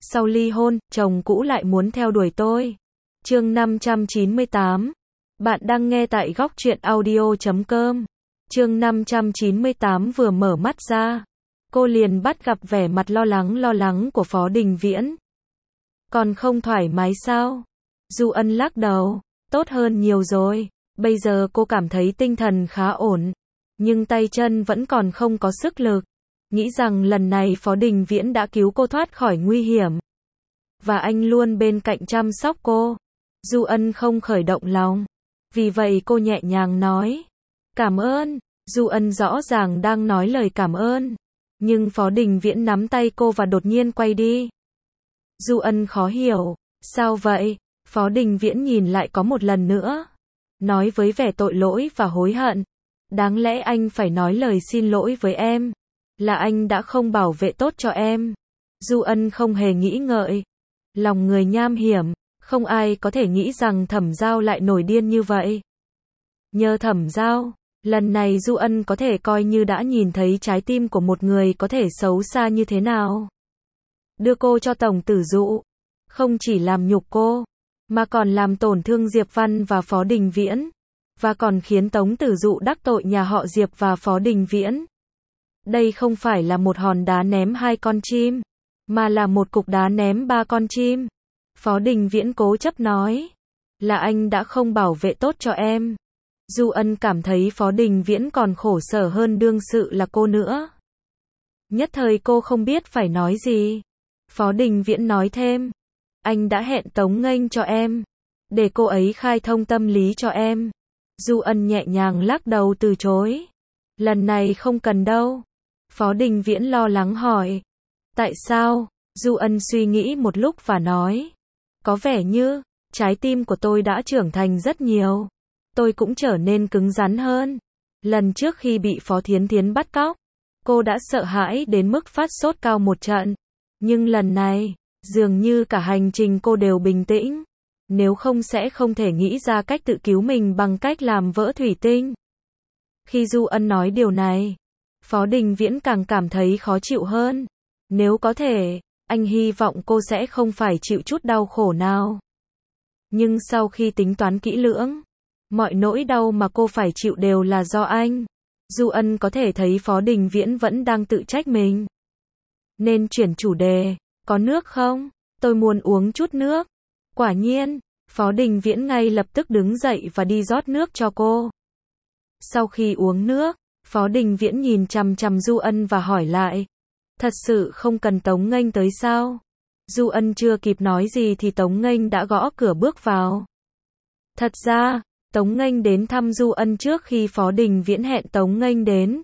Sau ly hôn, chồng cũ lại muốn theo đuổi tôi. Chương 598. Bạn đang nghe tại góc truyện audio.com. Chương 598 vừa mở mắt ra, cô liền bắt gặp vẻ mặt lo lắng của Phó Đình Viễn. Còn không thoải mái sao? Du Ân lắc đầu, tốt hơn nhiều rồi, bây giờ cô cảm thấy tinh thần khá ổn, nhưng tay chân vẫn còn không có sức lực. Nghĩ rằng lần này Phó Đình Viễn đã cứu cô thoát khỏi nguy hiểm, và anh luôn bên cạnh chăm sóc cô. Du Ân không khởi động lòng, vì vậy cô nhẹ nhàng nói, cảm ơn. Du Ân rõ ràng đang nói lời cảm ơn, nhưng Phó Đình Viễn nắm tay cô và đột nhiên quay đi. Du Ân khó hiểu, sao vậy? Phó Đình Viễn nhìn lại có một lần nữa, nói với vẻ tội lỗi và hối hận, đáng lẽ anh phải nói lời xin lỗi với em, là anh đã không bảo vệ tốt cho em. Du Ân không hề nghĩ ngợi, lòng người nham hiểm, không ai có thể nghĩ rằng Thẩm Giao lại nổi điên như vậy. Nhờ Thẩm Giao, lần này Du Ân có thể coi như đã nhìn thấy trái tim của một người có thể xấu xa như thế nào. Đưa cô cho Tổng Tử Dụ, không chỉ làm nhục cô, mà còn làm tổn thương Diệp Văn và Phó Đình Viễn, và còn khiến Tống Tử Dụ đắc tội nhà họ Diệp và Phó Đình Viễn. Đây không phải là một hòn đá ném 2 con chim, mà là một cục đá ném 3 con chim. Phó Đình Viễn cố chấp nói, là anh đã không bảo vệ tốt cho em. Du Ân cảm thấy Phó Đình Viễn còn khổ sở hơn đương sự là cô nữa. Nhất thời cô không biết phải nói gì. Phó Đình Viễn nói thêm, anh đã hẹn Tống Nghênh cho em, để cô ấy khai thông tâm lý cho em. Du Ân nhẹ nhàng lắc đầu từ chối, lần này không cần đâu. Phó Đình Viễn lo lắng hỏi, tại sao? Du Ân suy nghĩ một lúc và nói, có vẻ như trái tim của tôi đã trưởng thành rất nhiều, tôi cũng trở nên cứng rắn hơn. Lần trước khi bị Phó Thiến Thiến bắt cóc, cô đã sợ hãi đến mức phát sốt cao một trận, nhưng lần này, dường như cả hành trình cô đều bình tĩnh, nếu không sẽ không thể nghĩ ra cách tự cứu mình bằng cách làm vỡ thủy tinh. Khi Du Ân nói điều này, Phó Đình Viễn càng cảm thấy khó chịu hơn. Nếu có thể, anh hy vọng cô sẽ không phải chịu chút đau khổ nào. Nhưng sau khi tính toán kỹ lưỡng, mọi nỗi đau mà cô phải chịu đều là do anh. Du Ân có thể thấy Phó Đình Viễn vẫn đang tự trách mình. Nên chuyển chủ đề, có nước không? Tôi muốn uống chút nước. Quả nhiên, Phó Đình Viễn ngay lập tức đứng dậy và đi rót nước cho cô. Sau khi uống nước, Phó Đình Viễn nhìn chằm chằm Du Ân và hỏi lại, thật sự không cần Tống Nghênh tới sao? Du Ân chưa kịp nói gì thì Tống Nghênh đã gõ cửa bước vào. Thật ra, Tống Nghênh đến thăm Du Ân trước khi Phó Đình Viễn hẹn Tống Nghênh đến.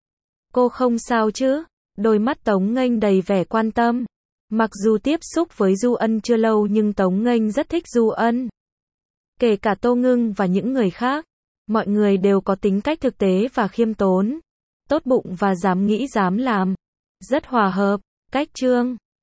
Cô không sao chứ? Đôi mắt Tống Nghênh đầy vẻ quan tâm. Mặc dù tiếp xúc với Du Ân chưa lâu nhưng Tống Nghênh rất thích Du Ân. Kể cả Tô Ngưng và những người khác, mọi người đều có tính cách thực tế và khiêm tốn, tốt bụng và dám nghĩ dám làm, rất hòa hợp. Cách chương